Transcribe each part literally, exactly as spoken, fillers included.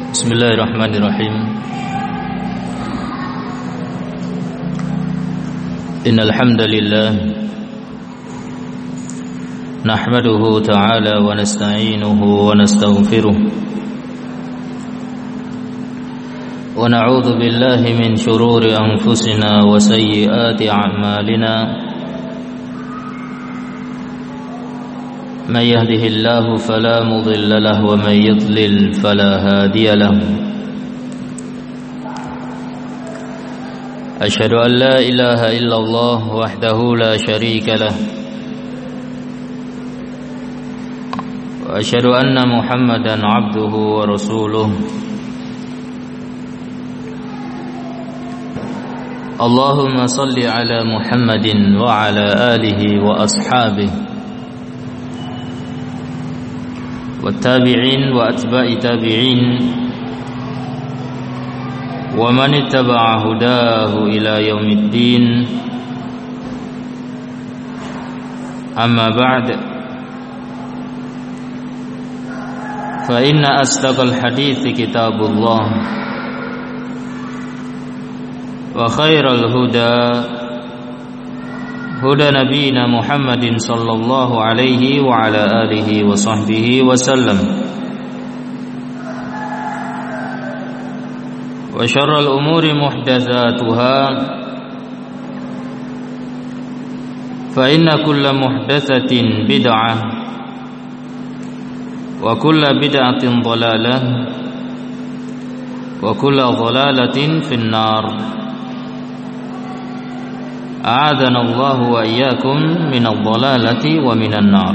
Bismillahirrahmanirrahim. Innal hamdalillah nahmaduhu ta'ala wa nasta'inuhu wa nastaghfiruh wa na'udzu billahi min shururi anfusina wa sayyiati a'malina. من يهده الله فلا مضل له ومن يضلل فلا هادي له. أشهد أن لا إله إلا الله وحده لا شريك له وأشهد أن محمدا عبده ورسوله. اللهم صل على محمد وعلى آله وأصحابه والتابعين وأتباع تابعين ومن اتبع هداه إلى يوم الدين. أما بعد، فإن أصدق الحديث كتاب الله وخير الهدى هدى نبينا محمد صلى الله عليه وعلى آله وصحبه وسلم. وشر الأمور محدثاتها فإن كل محدثة بدعة وكل بدعة ضلالة وكل ضلالة في النار. أعاذنا الله وإياكم من الضلالة ومن النار.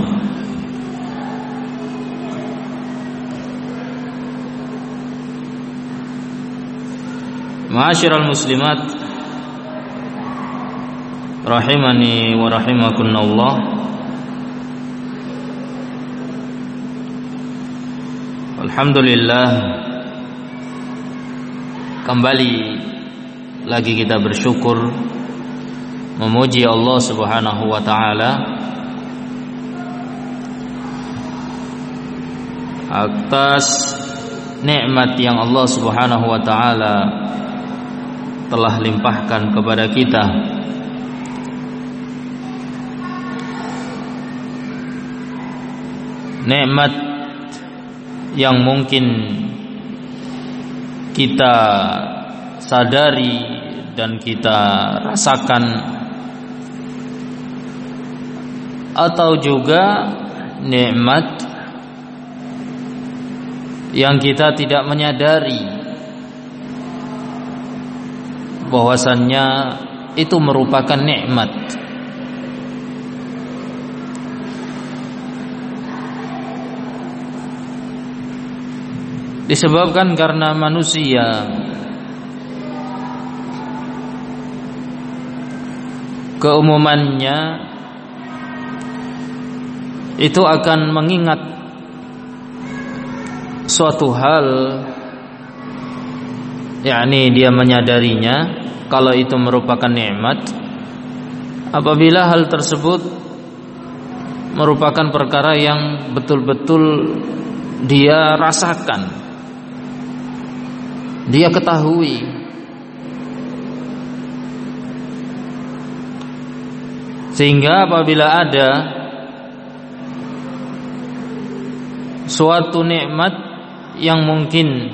Ma'asyiral muslimat rahimani wa rahimakumullah. Alhamdulillah, kembali lagi kita bersyukur, memuji Allah Subhanahu wa taala atas nikmat yang Allah Subhanahu wa taala telah limpahkan kepada kita. Nikmat yang mungkin kita sadari dan kita rasakan, atau juga nikmat yang kita tidak menyadari bahwasannya itu merupakan nikmat. Disebabkan karena manusia keumumannya itu akan mengingat suatu hal, yakni dia menyadarinya kalau itu merupakan nikmat apabila hal tersebut merupakan perkara yang betul-betul dia rasakan, dia ketahui. Sehingga apabila ada suatu nikmat yang mungkin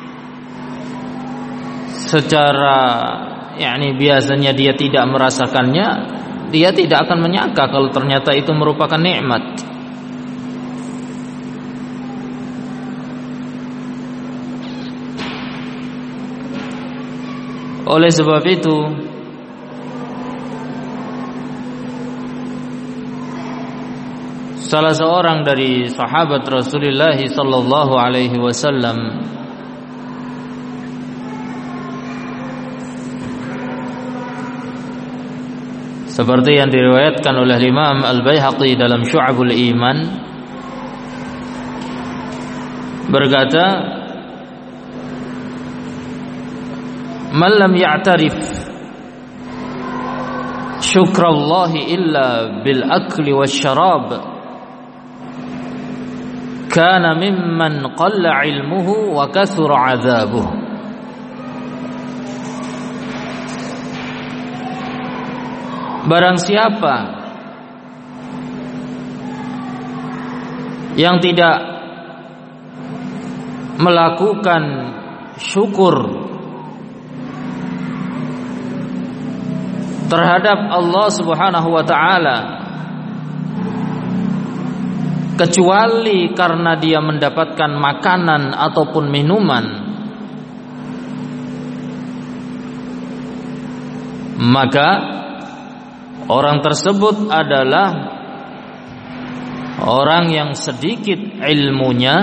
secara yakni biasanya dia tidak merasakannya, dia tidak akan menyangka kalau ternyata itu merupakan nikmat. Oleh sebab itu, salah seorang dari sahabat Rasulullah sallallahu alaihi wasallam seperti yang diriwayatkan oleh Imam Al-Baihaqi dalam Syu'abul Iman, berkata, "Man lam ya'tarif syukrallahi illa bil akli wasyarab kana mimman qalla ilmuhu wa kathura 'adzabuhu. Barang siapa yang tidak melakukan syukur terhadap Allah Subhanahu wa ta'ala kecuali karena dia mendapatkan makanan ataupun minuman, maka orang tersebut adalah orang yang sedikit ilmunya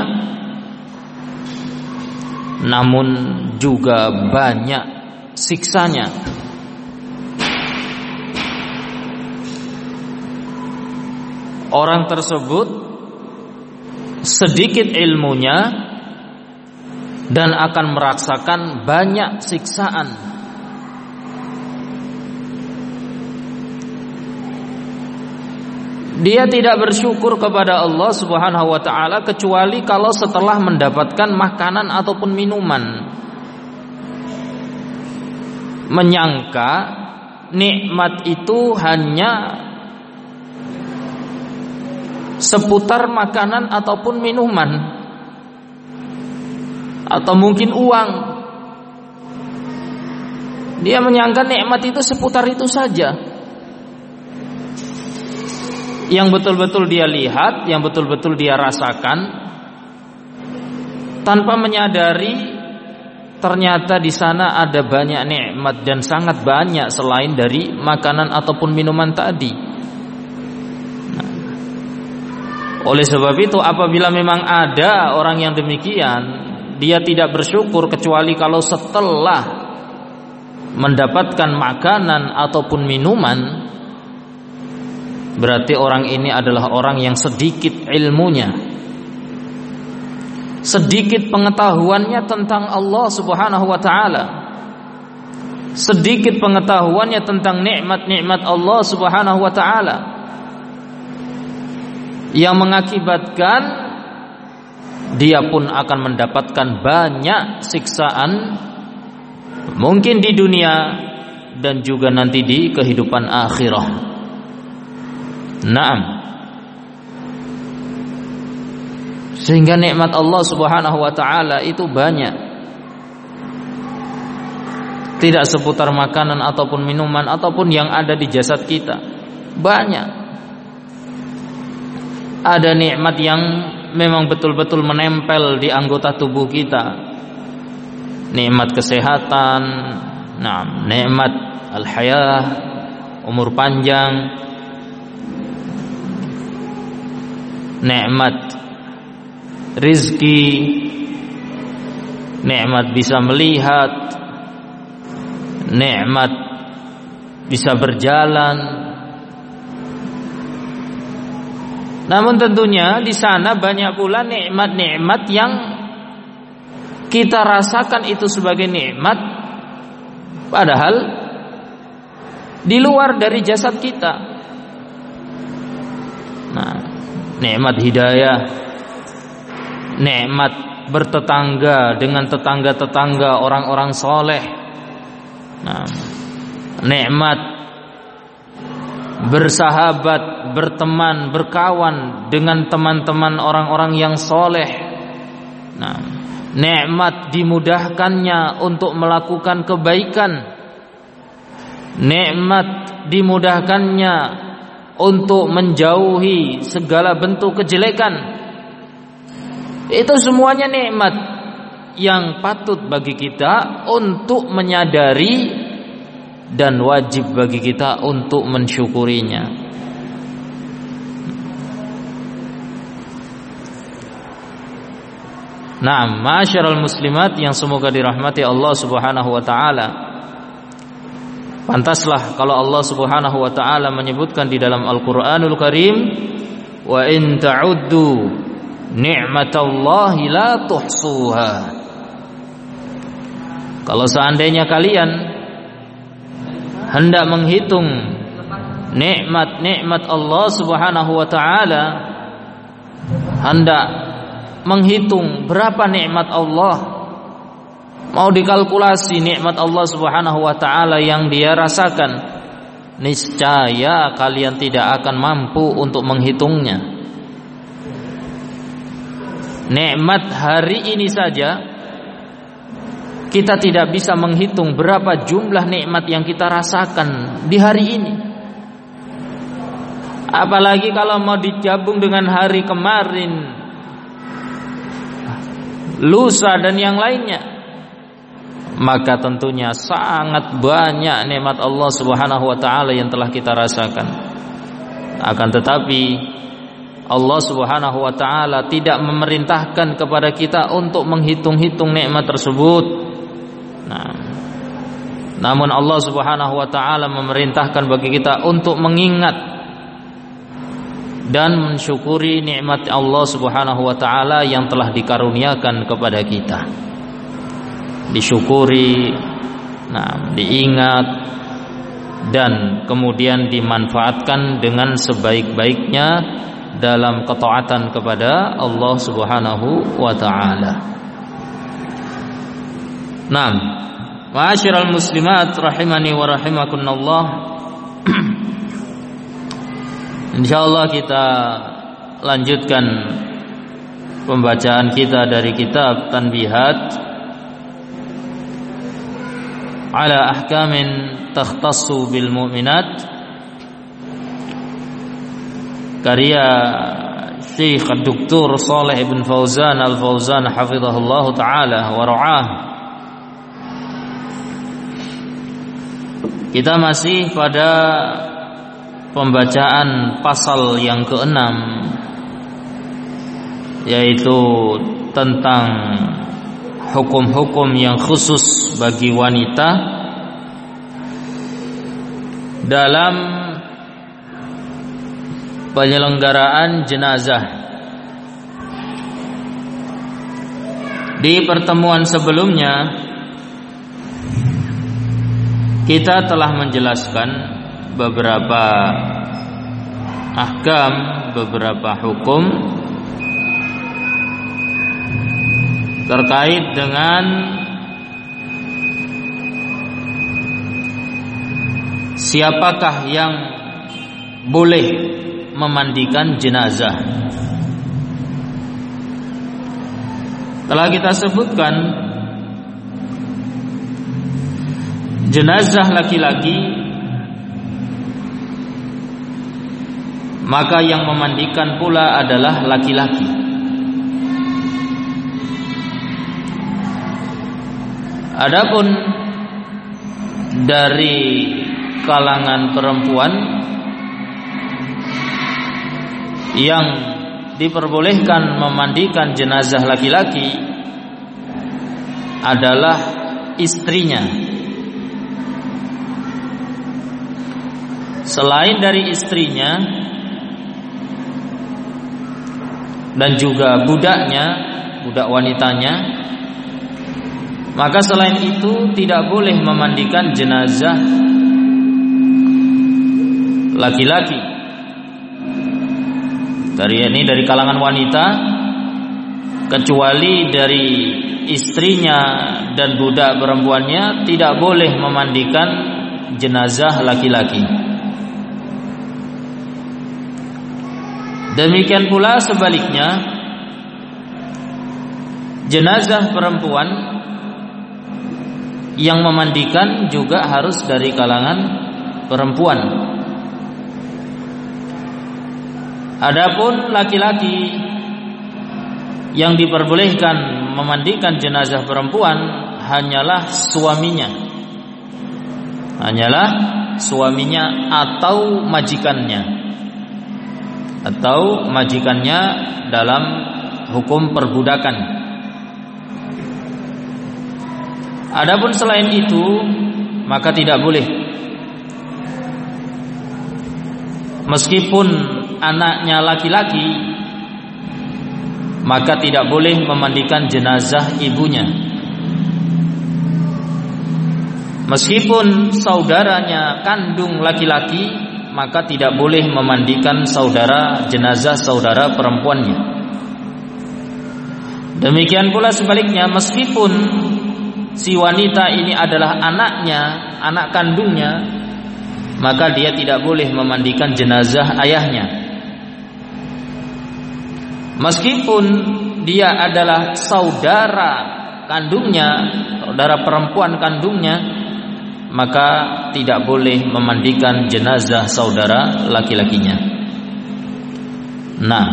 namun juga banyak siksanya. Orang tersebut sedikit ilmunya dan akan merasakan banyak siksaan. Dia tidak bersyukur kepada Allah Subhanahu wa ta'ala kecuali kalau setelah mendapatkan makanan ataupun minuman, menyangka nikmat itu hanya seputar makanan ataupun minuman, atau mungkin uang. Dia menyangka nikmat itu seputar itu saja. Yang betul-betul dia lihat, yang betul-betul dia rasakan, tanpa menyadari ternyata di sana ada banyak nikmat dan sangat banyak selain dari makanan ataupun minuman tadi. Nah, oleh sebab itu apabila memang ada orang yang demikian, dia tidak bersyukur kecuali kalau setelah mendapatkan makanan ataupun minuman, berarti orang ini adalah orang yang sedikit ilmunya, sedikit pengetahuannya tentang Allah Subhanahu wa ta'ala, sedikit pengetahuannya tentang nikmat-nikmat Allah Subhanahu wa ta'ala, yang mengakibatkan dia pun akan mendapatkan banyak siksaan, mungkin di dunia dan juga nanti di kehidupan akhirah. Naam. Sehingga nikmat Allah Subhanahu wa ta'ala itu banyak, tidak seputar makanan ataupun minuman ataupun yang ada di jasad kita. Banyak. Ada nikmat yang memang betul-betul menempel di anggota tubuh kita. Nikmat kesehatan, nah, nikmat al-hayah, umur panjang, nikmat rizki, nikmat bisa melihat, nikmat bisa berjalan. Namun tentunya di sana banyak pula nikmat-nikmat yang kita rasakan itu sebagai nikmat, padahal di luar dari jasad kita. Nah, nikmat hidayah, nikmat bertetangga dengan tetangga-tetangga orang-orang soleh, nah, nikmat bersahabat, berteman, berkawan dengan teman-teman orang-orang yang soleh, nah, nikmat dimudahkannya untuk melakukan kebaikan, nikmat dimudahkannya untuk menjauhi segala bentuk kejelekan. Itu semuanya nikmat yang patut bagi kita untuk menyadari dan wajib bagi kita untuk mensyukurinya. Nah, ma'asyiral muslimat yang semoga dirahmati Allah Subhanahu wa ta'ala, pantaslah kalau Allah Subhanahu wa ta'ala menyebutkan di dalam Al-Qur'anul Karim, wa in ta'uddu ni'matallahi la tuhsuha. Kalau seandainya kalian hendak menghitung nikmat-nikmat Allah Subhanahu wa ta'ala, hendak menghitung berapa nikmat Allah, mau dikalkulasi nikmat Allah Subhanahu wa taala yang dia rasakan, niscaya kalian tidak akan mampu untuk menghitungnya. Nikmat hari ini saja kita tidak bisa menghitung berapa jumlah nikmat yang kita rasakan di hari ini. Apalagi kalau mau digabung dengan hari kemarin, lusa dan yang lainnya, maka tentunya sangat banyak nikmat Allah Subhanahu wa taala yang telah kita rasakan. Akan tetapi Allah Subhanahu wa taala tidak memerintahkan kepada kita untuk menghitung-hitung nikmat tersebut. Nah, namun Allah Subhanahu wa taala memerintahkan bagi kita untuk mengingat dan mensyukuri nikmat Allah Subhanahu wa taala yang telah dikaruniakan kepada kita. Disyukuri, nah, diingat dan kemudian dimanfaatkan dengan sebaik-baiknya dalam ketaatan kepada Allah Subhanahu wa taala. Naam, ma'asyiral muslimat rahimani wa rahimakumullah. Insyaallah kita lanjutkan pembacaan kita dari kitab Tanbihat ala ahkamin takhtassu bil mu'minat, karya Syekh Doktor Shalih bin Fauzan Al-Fauzan hafizahullah taala wa ra'ah. Kita masih pada pembacaan pasal yang keenam, yaitu tentang hukum-hukum yang khusus bagi wanita dalam penyelenggaraan jenazah. Di pertemuan sebelumnya kita telah menjelaskan beberapa ahkam, beberapa hukum terkait dengan siapakah yang boleh memandikan jenazah. Telah kita sebutkan jenazah laki-laki, maka yang memandikan pula adalah laki-laki. Adapun dari kalangan perempuan yang diperbolehkan memandikan jenazah laki-laki adalah istrinya. Selain dari istrinya dan juga budaknya, budak wanitanya, maka selain itu tidak boleh memandikan jenazah laki-laki. Dari ini dari kalangan wanita, kecuali dari istrinya dan budak perempuannya tidak boleh memandikan jenazah laki-laki. Demikian pula sebaliknya, jenazah perempuan yang memandikan juga harus dari kalangan perempuan. Adapun laki-laki yang diperbolehkan memandikan jenazah perempuan hanyalah suaminya, hanyalah suaminya atau majikannya, atau majikannya dalam hukum perbudakan. Adapun selain itu maka tidak boleh, meskipun anaknya laki-laki, maka tidak boleh memandikan jenazah ibunya. Meskipun saudaranya kandung laki-laki, maka tidak boleh memandikan saudara jenazah saudara perempuannya. Demikian pula sebaliknya, meskipun si wanita ini adalah anaknya, anak kandungnya, maka dia tidak boleh memandikan jenazah ayahnya. Meskipun dia adalah saudara kandungnya, saudara perempuan kandungnya, maka tidak boleh memandikan jenazah saudara laki-lakinya. Nah,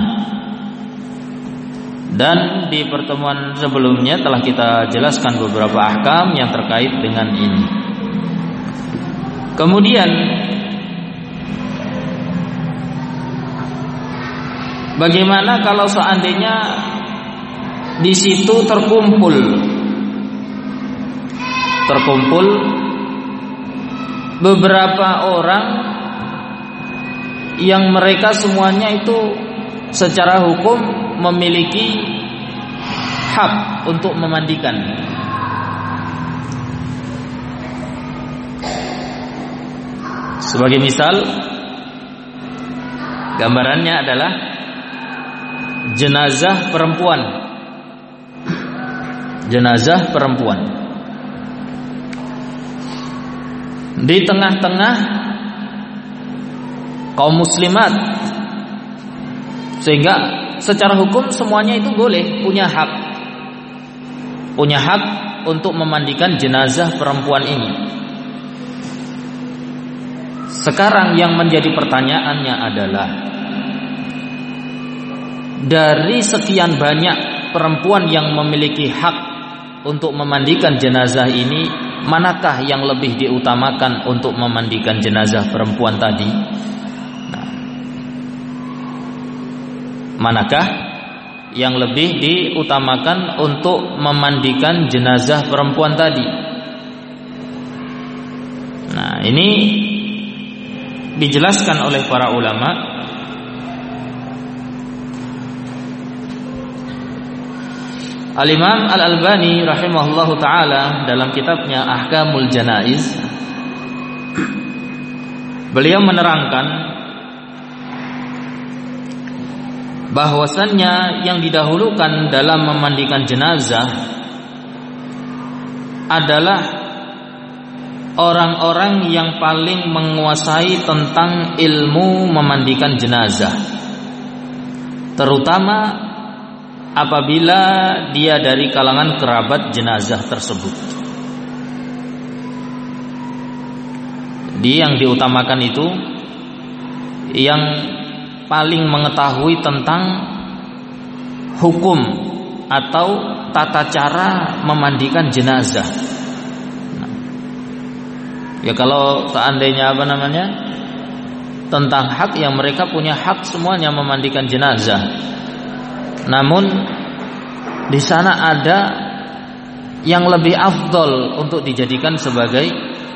dan di pertemuan sebelumnya telah kita jelaskan beberapa ahkam yang terkait dengan ini. Kemudian bagaimana kalau seandainya di situ terkumpul terkumpul beberapa orang yang mereka semuanya itu secara hukum memiliki hak untuk memandikan. Sebagai misal, gambarannya adalah jenazah perempuan. Jenazah perempuan. Di tengah-tengah kaum muslimat, sehingga secara hukum semuanya itu boleh, punya hak, punya hak untuk memandikan jenazah perempuan ini. Sekarang yang menjadi pertanyaannya adalah, dari sekian banyak perempuan yang memiliki hak untuk memandikan jenazah ini, manakah yang lebih diutamakan untuk memandikan jenazah perempuan tadi? Nah, manakah yang lebih diutamakan untuk memandikan jenazah perempuan tadi? Nah, ini dijelaskan oleh para ulama. Al-Imam Al-Albani rahimahullahu ta'ala dalam kitabnya Ahkamul Janaiz, beliau menerangkan bahwasannya yang didahulukan dalam memandikan jenazah adalah orang-orang yang paling menguasai tentang ilmu memandikan jenazah, terutama apabila dia dari kalangan kerabat jenazah tersebut. Dia yang diutamakan itu yang paling mengetahui tentang hukum atau tata cara memandikan jenazah. Nah, ya kalau seandainya apa namanya tentang hak, yang mereka punya hak semuanya memandikan jenazah. Namun di sana ada yang lebih afdol untuk dijadikan sebagai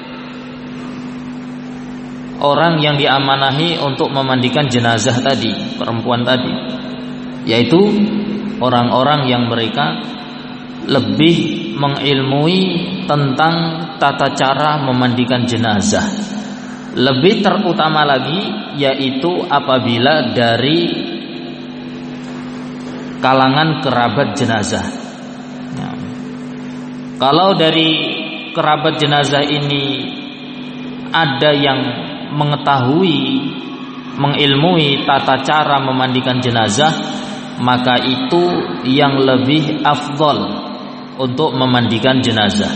orang yang diamanahi untuk memandikan jenazah tadi, perempuan tadi, yaitu orang-orang yang mereka lebih mengilmui tentang tata cara memandikan jenazah. Lebih terutama lagi yaitu apabila dari kalangan kerabat jenazah. Ya. Kalau dari kerabat jenazah ini ada yang mengetahui, mengilmui tata cara memandikan jenazah, maka itu yang lebih afdal untuk memandikan jenazah.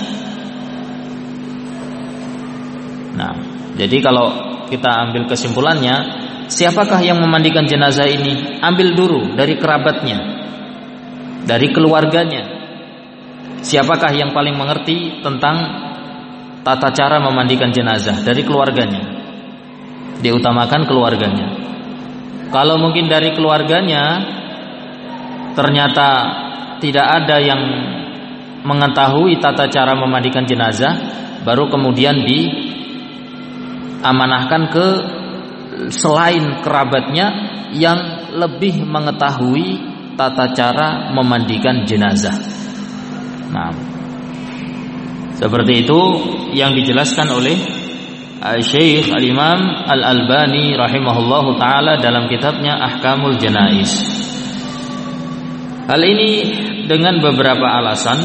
Nah, jadi kalau kita ambil kesimpulannya, siapakah yang memandikan jenazah ini? Ambil dulu dari kerabatnya, dari keluarganya. Siapakah yang paling mengerti tentang tata cara memandikan jenazah? Dari keluarganya. Diutamakan keluarganya. Kalau mungkin dari keluarganya ternyata tidak ada yang mengetahui tata cara memandikan jenazah, baru kemudian diamanahkan ke selain kerabatnya yang lebih mengetahui tata cara memandikan jenazah. Nah, seperti itu yang dijelaskan oleh Syekh Al-Imam Al-Albani rahimahullahu ta'ala dalam kitabnya Ahkamul Janaiz. Hal ini dengan beberapa alasan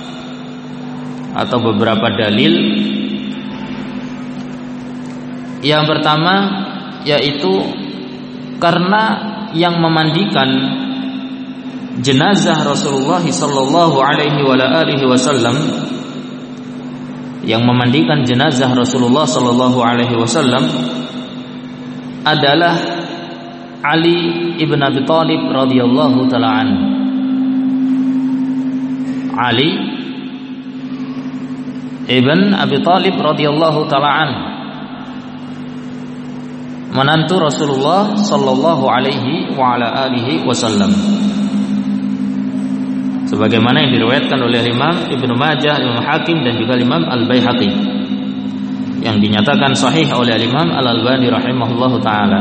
atau beberapa dalil. Yang pertama yaitu karena yang memandikan jenazah Rasulullah sallallahu alaihi wasallam, yang memandikan jenazah Rasulullah sallallahu alaihi wasallam adalah Ali ibn Abi Thalib radhiyallahu taala anhu. Ali ibn Abi Thalib radhiyallahu taala anhu, menantu Rasulullah sallallahu alaihi wa ala alihi wasallam, sebagaimana yang diriwayatkan oleh Imam Ibnu Majah, Imam Hakim dan juga Imam Al-Baihaqi, yang dinyatakan sahih oleh Imam Al-Albani rahimahullahu taala.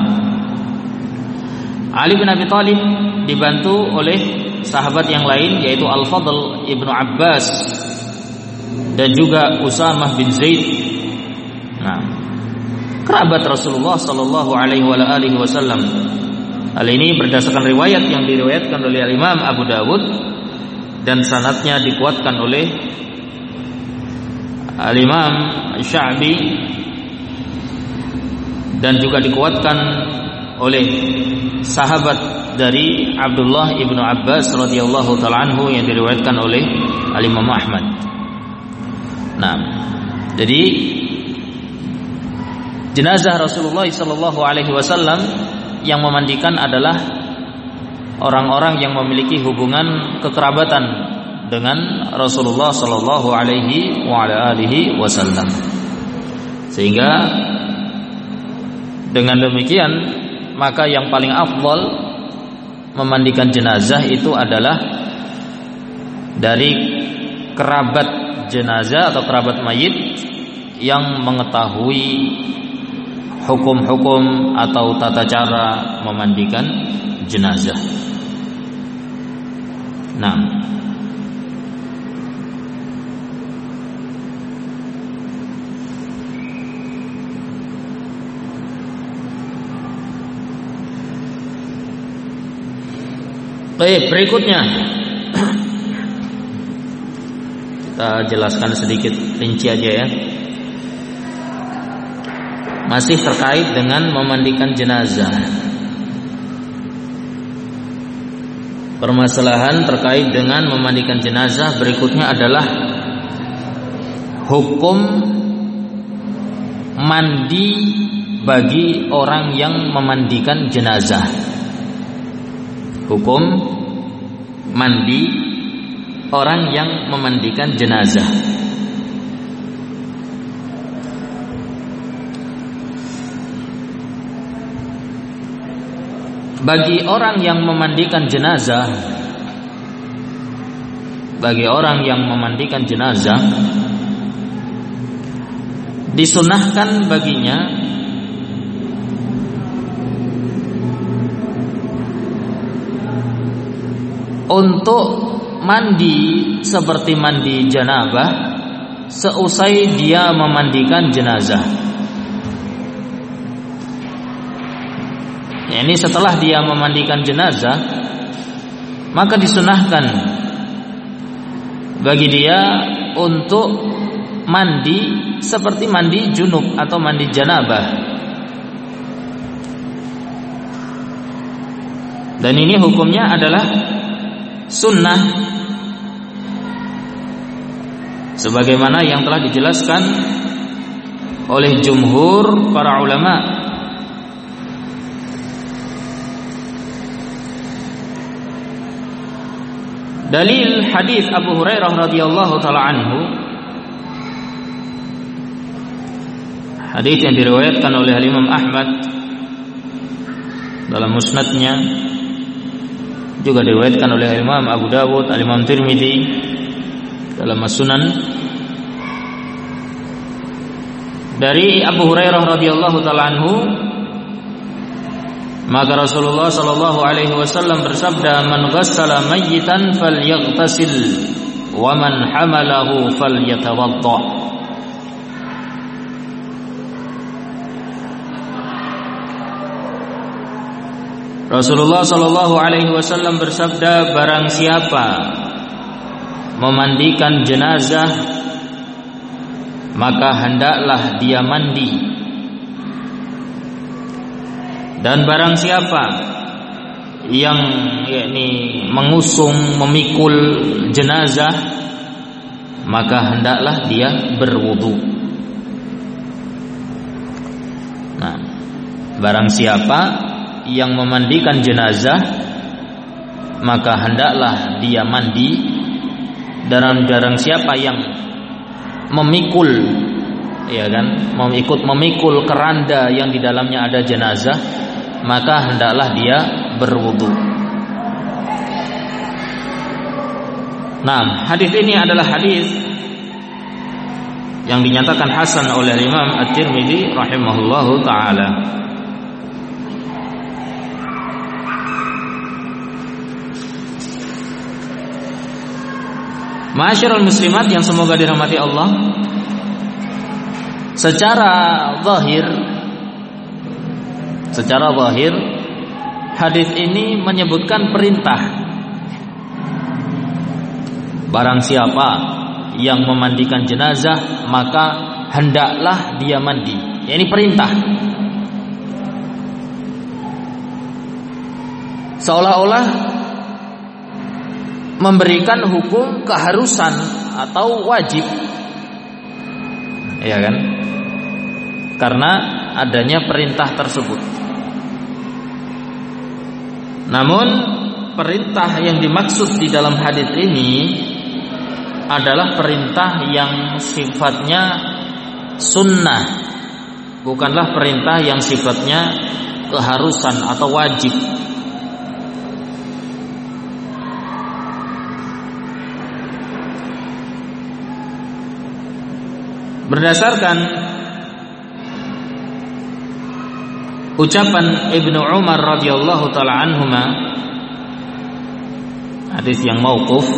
Ali bin Abi Thalib dibantu oleh sahabat yang lain yaitu Al-Fadl Ibnu Abbas dan juga Usamah bin Zaid. Nah, kerabat Rasulullah sallallahu alaihi wasallam. Hal ini berdasarkan riwayat yang diriwayatkan oleh Imam Abu Dawud dan sanadnya dikuatkan oleh Al-Imam Sya'bi dan juga dikuatkan oleh sahabat dari Abdullah ibnu Abbas radhiyallahu taala anhu yang diriwayatkan oleh Al-Imam Ahmad. Nah, jadi jenazah Rasulullah sallallahu alaihi wasallam yang memandikan adalah orang-orang yang memiliki hubungan kekerabatan dengan Rasulullah sallallahu alaihi wa ala alihi wasallam. Sehingga dengan demikian maka yang paling afdal memandikan jenazah itu adalah dari kerabat jenazah atau kerabat mayit yang mengetahui hukum-hukum atau tata cara memandikan jenazah. Nah, baik, berikutnya kita jelaskan sedikit rinci aja ya. Masih terkait dengan memandikan jenazah. Permasalahan terkait dengan memandikan jenazah berikutnya adalah hukum mandi bagi orang yang memandikan jenazah. Hukum mandi orang yang memandikan jenazah. Bagi orang yang memandikan jenazah, bagi orang yang memandikan jenazah, disunahkan baginya untuk mandi seperti mandi janabah seusai dia memandikan jenazah. Ya, ini setelah dia memandikan jenazah, maka disunahkan bagi dia untuk mandi seperti mandi junub atau mandi janabah. Dan ini hukumnya adalah sunnah, sebagaimana yang telah dijelaskan oleh jumhur para ulama. Dalil hadis Abu Hurairah radhiyallahu taala anhu, hadis yang diriwayatkan oleh Imam Ahmad dalam musnadnya, juga diriwayatkan oleh Imam Abu Dawud, Imam Tirmidzi dalam As-Sunan, dari Abu Hurairah radhiyallahu taala anhu, maka Rasulullah sallallahu alaihi wasallam bersabda, "Man ghassala mayyitan falyaghtasil wa man hamalahu falyatawadda." Rasulullah sallallahu alaihi wasallam bersabda, barang siapa memandikan jenazah, maka hendaklah dia mandi. Dan barang siapa yang yakni mengusung, memikul jenazah, maka hendaklah dia berwudu. Nah, barang siapa yang memandikan jenazah, maka hendaklah dia mandi. Dan barang siapa yang memikul, ya kan, mengikut memikul keranda yang di dalamnya ada jenazah, maka hendaklah dia berwudu. Nah, hadis ini adalah hadis yang dinyatakan hasan oleh Imam At-Tirmidzi rahimahullahu taala. Ma'asyiral muslimat yang semoga dirahmati Allah, secara zahir secara zahir hadis ini menyebutkan perintah. Barang siapa yang memandikan jenazah, maka hendaklah dia mandi. Ini perintah. Seolah-olah memberikan hukum keharusan atau wajib, ya kan? Karena adanya perintah tersebut. Namun perintah yang dimaksud di dalam hadis ini adalah perintah yang sifatnya sunnah, bukanlah perintah yang sifatnya keharusan atau wajib. Berdasarkan ucapan Ibnu Umar radhiyallahu taala anhuma, hadis yang mauquf,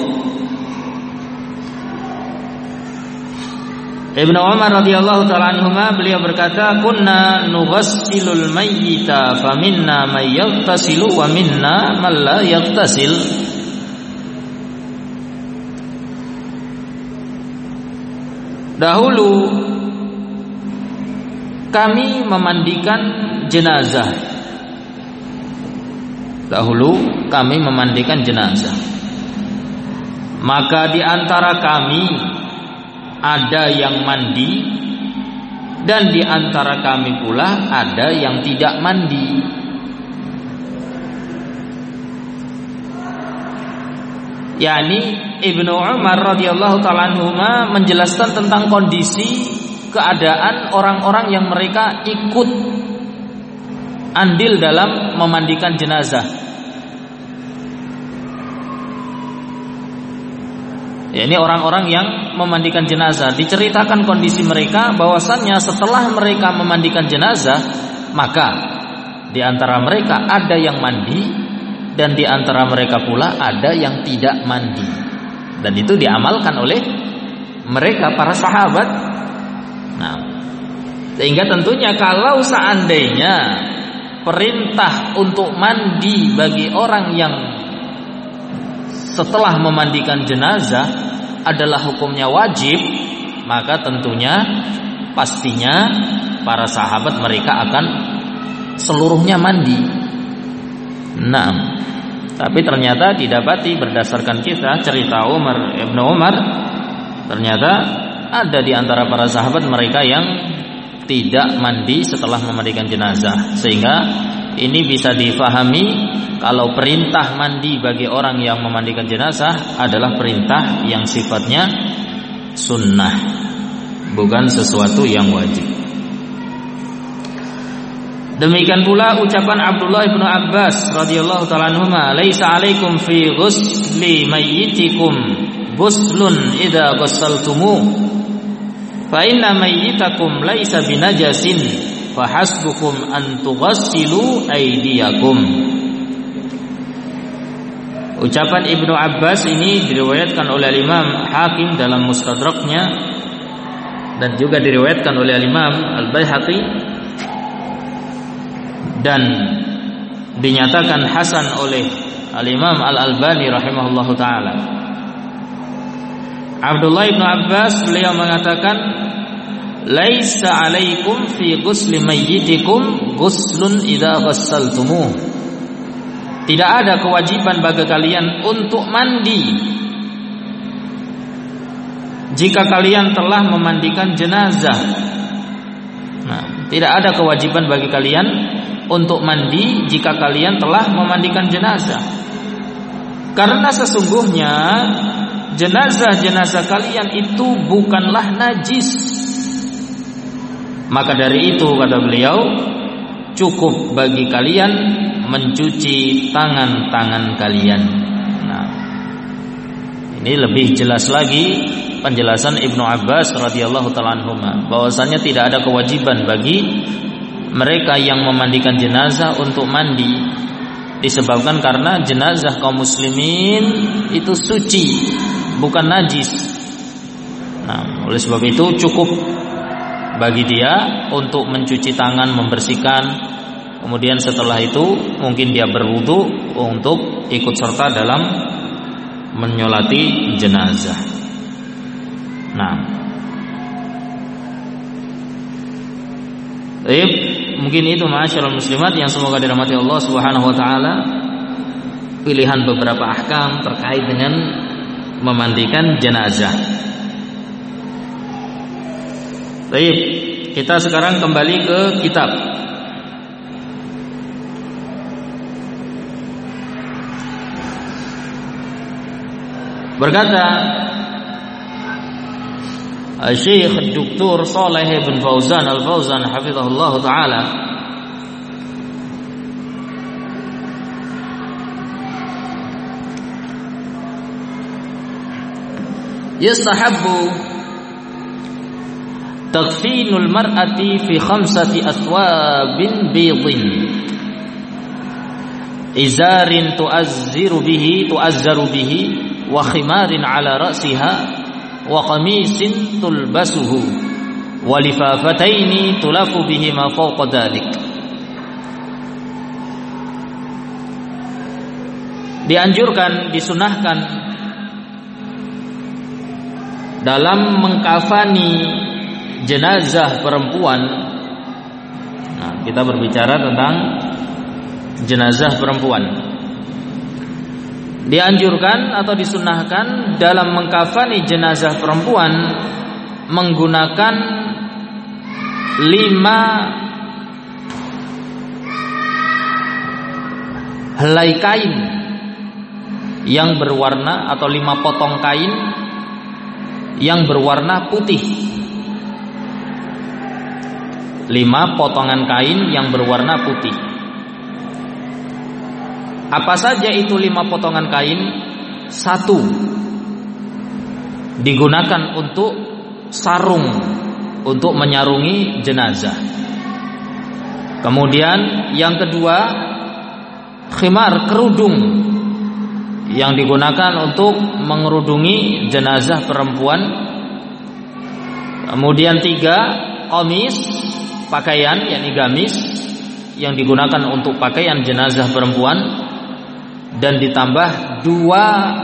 Ibnu Umar radhiyallahu taala anhuma beliau berkata, kunna nughassilul mayyita faminna may yaghtasilu wa minna man la yaghtasil. Dahulu kami memandikan jenazah. Dahulu kami memandikan jenazah. Maka di antara kami ada yang mandi, dan di antara kami pula ada yang tidak mandi. Yani Ibnu Umar radhiyallahu taala anhuma menjelaskan tentang kondisi keadaan orang-orang yang mereka ikut andil dalam memandikan jenazah. Ya, ini orang-orang yang memandikan jenazah. Diceritakan kondisi mereka bahwasannya setelah mereka memandikan jenazah, maka di antara mereka ada yang mandi, dan di antara mereka pula ada yang tidak mandi. Dan itu diamalkan oleh mereka para sahabat. Nah, sehingga tentunya kalau seandainya perintah untuk mandi bagi orang yang setelah memandikan jenazah adalah hukumnya wajib, maka tentunya pastinya para sahabat mereka akan seluruhnya mandi. Nah, tapi ternyata didapati berdasarkan kisah cerita Umar Ibnu Umar, ternyata ada di antara para sahabat mereka yang tidak mandi setelah memandikan jenazah. Sehingga ini bisa difahami kalau perintah mandi bagi orang yang memandikan jenazah adalah perintah yang sifatnya sunnah, bukan sesuatu yang wajib. Demikian pula ucapan Abdullah bin Abbas radhiyallahu ta'ala anhuma, "Laisa 'alaikum fi ghusli mayyitikum ghuslun idza ghassaltumu, fa inna mayyitakum laisa binajasin, fa hasbukum an tughassilu aydiyakum." Ucapan Ibnu Abbas ini diriwayatkan oleh Imam Hakim dalam Mustadraknya, dan juga diriwayatkan oleh Imam Al-Baihaqi, dan dinyatakan hasan oleh Al-Imam Al-Albani rahimahullahu ta'ala. Abdullah bin Abbas beliau mengatakan, laisa alaikum fi ghusli mayyitikum ghuslun idza ghassaltumuh. Tidak ada kewajiban bagi kalian untuk mandi jika kalian telah memandikan jenazah. Nah, tidak ada kewajiban bagi kalian untuk mandi jika kalian telah memandikan jenazah. Karena sesungguhnya jenazah-jenazah kalian itu bukanlah najis. Maka dari itu kata beliau, cukup bagi kalian mencuci tangan-tangan kalian. Nah, ini lebih jelas lagi penjelasan Ibnu Abbas radhiyallahu taala anhuma, bahwasanya tidak ada kewajiban bagi mereka yang memandikan jenazah untuk mandi, disebabkan karena jenazah kaum muslimin itu suci, bukan najis. Nah, oleh sebab itu cukup bagi dia untuk mencuci tangan, membersihkan, kemudian setelah itu mungkin dia berwudu untuk ikut serta dalam menyolati jenazah. Nah, baik, mungkin itu ma'asyiral muslimat yang semoga dirahmati Allah Subhanahu wa taala, pilihan beberapa ahkam terkait dengan memandikan jenazah. Baik, kita sekarang kembali ke kitab. Berkata Syekh Doktor Shalih bin Fauzan Al-Fauzan hafizahullah taala, yastahabbu takfinul mar'ati fi khamsati athwabin bidin izarin tu'azziru bihi tu'azzaru bihi wa khimarin ala ra'siha wa qamisin tulbasuhu wa lifafataini tulafu bihi ma fawqa dhalik. Dianjurkan, disunahkan dalam mengkafani jenazah perempuan. Nah, kita berbicara tentang jenazah perempuan. Dianjurkan atau disunahkan dalam mengkafani jenazah perempuan menggunakan lima helai kain yang berwarna atau lima potong kain yang berwarna putih. Lima potongan kain yang berwarna putih. Apa saja itu lima potongan kain? Satu, digunakan untuk sarung, untuk menyarungi jenazah. Kemudian yang kedua, khimar, kerudung, yang digunakan untuk mengerudungi jenazah perempuan. Kemudian tiga, qamis, pakaian, yakni gamis, yang digunakan untuk pakaian jenazah perempuan. Dan ditambah dua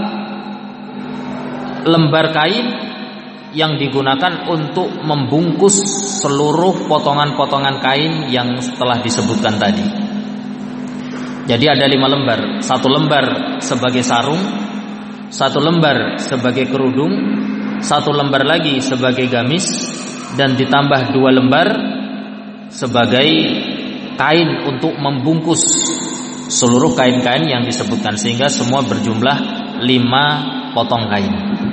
lembar kain yang digunakan untuk membungkus seluruh potongan-potongan kain yang telah disebutkan tadi. Jadi ada lima lembar. Satu lembar sebagai sarung, satu lembar sebagai kerudung, satu lembar lagi sebagai gamis, dan ditambah dua lembar sebagai kain untuk membungkus seluruh kain-kain yang disebutkan, sehingga semua berjumlah lima potong kain.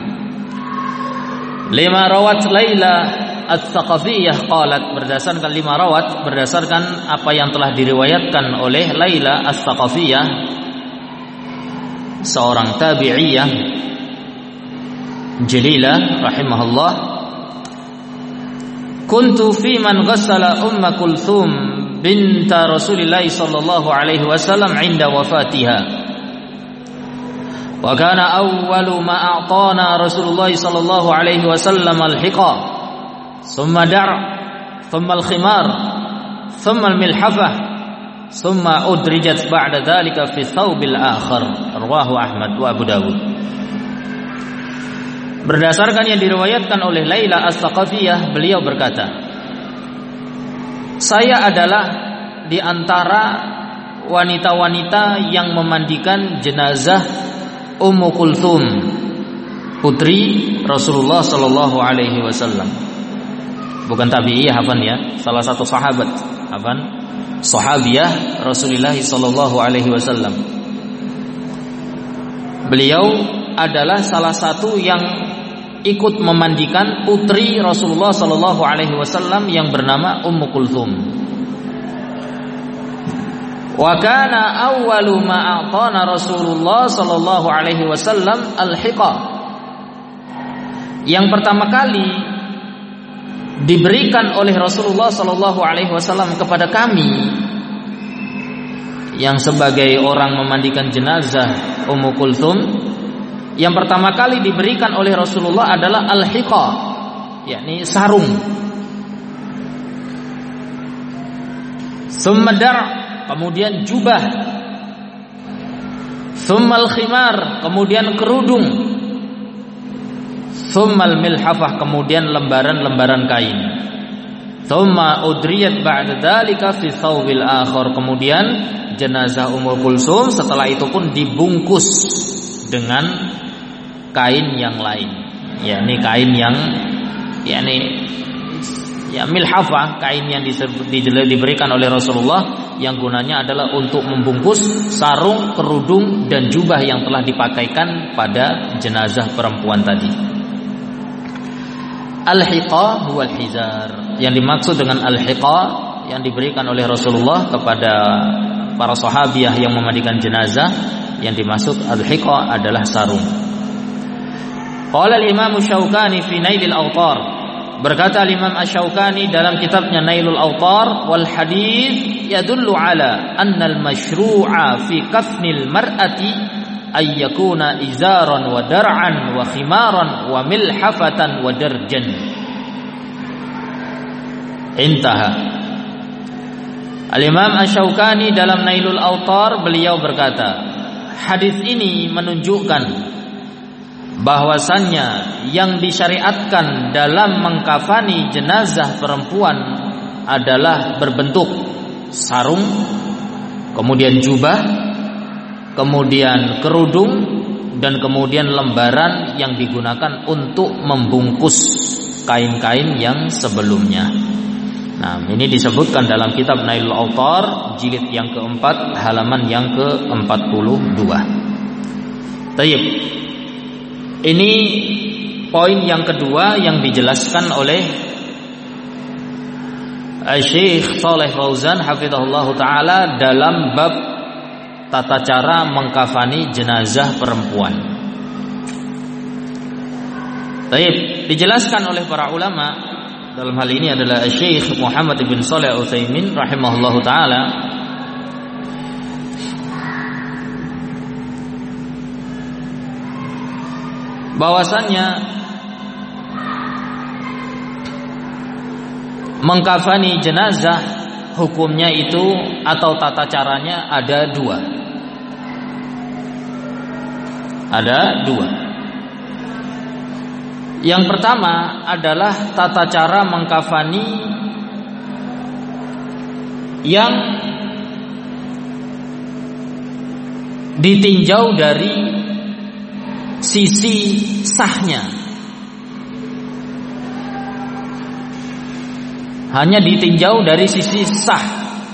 Lima rawat Laila As-Saqafiyah qalat, berdasarkan lima rawat, berdasarkan apa yang telah diriwayatkan oleh Laila As-Saqafiyah, seorang tabi'iyah jalilah rahimahullah, kuntu fi man ghassala Umma Kulthum binta Rasulillah sallallahu alaihi wasallam inda wafatiha, wa kana awwalu ma a'tana Rasulullah sallallahu alaihi wasallam al-hiqa, thumma dar', thumma al-khimar, thumma al-milhafah, thumma udrijat ba'da dhalika fi thawbil akhar. Rawahu Ahmad wa Abu Dawud. Berdasarkan yang diriwayatkan oleh Laila As-Saqafiyah, beliau berkata, saya adalah di antara wanita-wanita yang memandikan jenazah Ummu Kulthum, putri Rasulullah sallallahu alaihi wasallam. Bukan tabi'iyah, hafan ya, salah satu sahabat, hafan, sahabiyah Rasulullah sallallahu alaihi wasallam. Beliau adalah salah satu yang ikut memandikan putri Rasulullah sallallahu alaihi wasallam yang bernama Ummu Kulthum. Wa kana awwalu ma a'tana Rasulullah sallallahu alaihi wasallam al-hiqa. Yang pertama kali diberikan oleh Rasulullah sallallahu alaihi wasallam kepada kami yang sebagai orang memandikan jenazah Ummu Kulthum, yang pertama kali diberikan oleh Rasulullah adalah al-hiqa, yakni sarung. Tsumma dar', kemudian jubah. Tsumma al-khimar, kemudian kerudung. Tsumma al-milhafah, kemudian lembaran-lembaran kain. Tsumma udriyat ba'da dzalika fi thawbil akhar, kemudian jenazah Ummu Kulthum setelah itu pun dibungkus dengan kain yang lain, yakni kain yang yakni ya milhafah, kain yang disebut, diberikan oleh Rasulullah yang gunanya adalah untuk membungkus sarung, kerudung dan jubah yang telah dipakaikan pada jenazah perempuan tadi. Al-hiqa huwa al-hizar. Yang dimaksud dengan al-hiqa yang diberikan oleh Rasulullah kepada para sahabiah yang memandikan jenazah, yang dimaksud al-hiqa adalah sarung. Qala al-Imam Asy-Syaukani fi Nailil Awtar, berkata al-Imam Asy-Syaukani dalam kitabnya Nailul Awtar, wal hadits yadullu ala anna al-masyru'a fi kafnil mar'ati ay yakuna izaran wa dar'an wa khimaran wa milhafatan wa darjan. Intaha. Al-Imam Asy-Syaukani dalam Nailul Awtar beliau berkata, hadis ini menunjukkan bahwasannya yang disyariatkan dalam mengkafani jenazah perempuan adalah berbentuk sarung, kemudian jubah, kemudian kerudung, dan kemudian lembaran yang digunakan untuk membungkus kain-kain yang sebelumnya. Nah, ini disebutkan dalam kitab Nailul Awtar jilid yang keempat, halaman yang ke empat puluh dua. Tayyib. Ini poin yang kedua yang dijelaskan oleh Syekh Shalih Fauzan hafizahullah taala dalam bab tata cara mengkafani jenazah perempuan. Tayyib, dijelaskan oleh para ulama, dalam hal ini adalah Syekh Muhammad bin Shalih Al-Utsaimin rahimahullah taala, bahwasannya mengkafani jenazah hukumnya itu atau tata caranya ada dua. Ada dua. Yang pertama adalah tata cara mengkafani yang ditinjau dari sisi sahnya, hanya ditinjau dari sisi sah.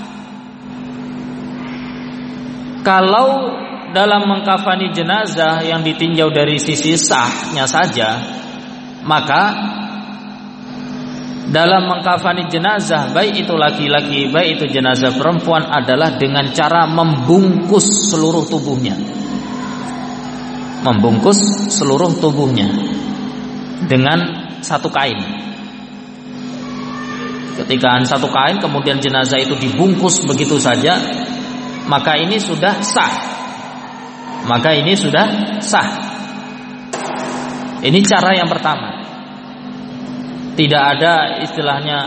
Kalau dalam mengkafani jenazah yang ditinjau dari sisi sahnya saja, maka dalam mengkafani jenazah, baik itu laki-laki baik itu jenazah perempuan, adalah dengan cara membungkus seluruh tubuhnya. Membungkus seluruh tubuhnya dengan satu kain. Ketika satu kain kemudian jenazah itu dibungkus begitu saja, maka ini sudah sah. Maka ini sudah sah. Ini cara yang pertama. Tidak ada istilahnya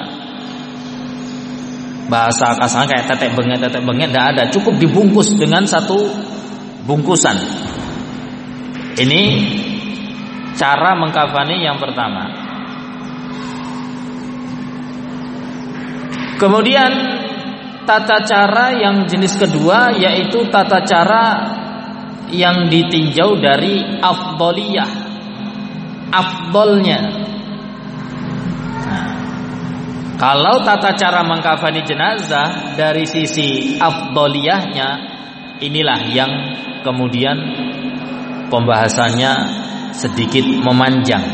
bahasa kasar kayak tetek bengek tetek bengek, tidak ada. Cukup dibungkus dengan satu bungkusan. Ini cara mengkafani yang pertama. Kemudian tata cara yang jenis kedua yaitu tata cara yang ditinjau dari afdoliyah, afdolnya. Nah, kalau tata cara mengkafani jenazah dari sisi afdoliyahnya, inilah yang kemudian pembahasannya sedikit memanjang.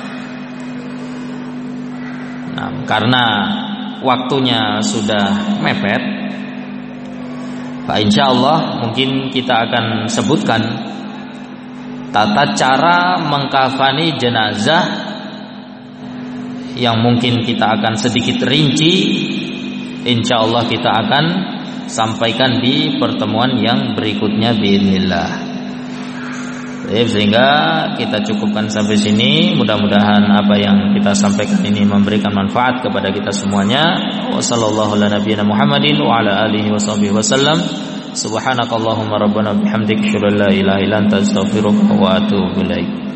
Nah, karena waktunya sudah mepet, Pak, insya Allah mungkin kita akan sebutkan tata cara mengkafani jenazah yang mungkin kita akan sedikit rinci. Insya Allah kita akan sampaikan di pertemuan yang berikutnya biidznillah. Sehingga kita cukupkan sampai sini. Mudah-mudahan apa yang kita sampaikan ini memberikan manfaat kepada kita semuanya. Wassallallahu ala nabiyyina Muhammadin wa ala alihi washabbihi wasallam. Subhanakallahumma rabbana bihamdika asyhadu an la ilaha illa anta astaghfiruka wa atubu ilaik.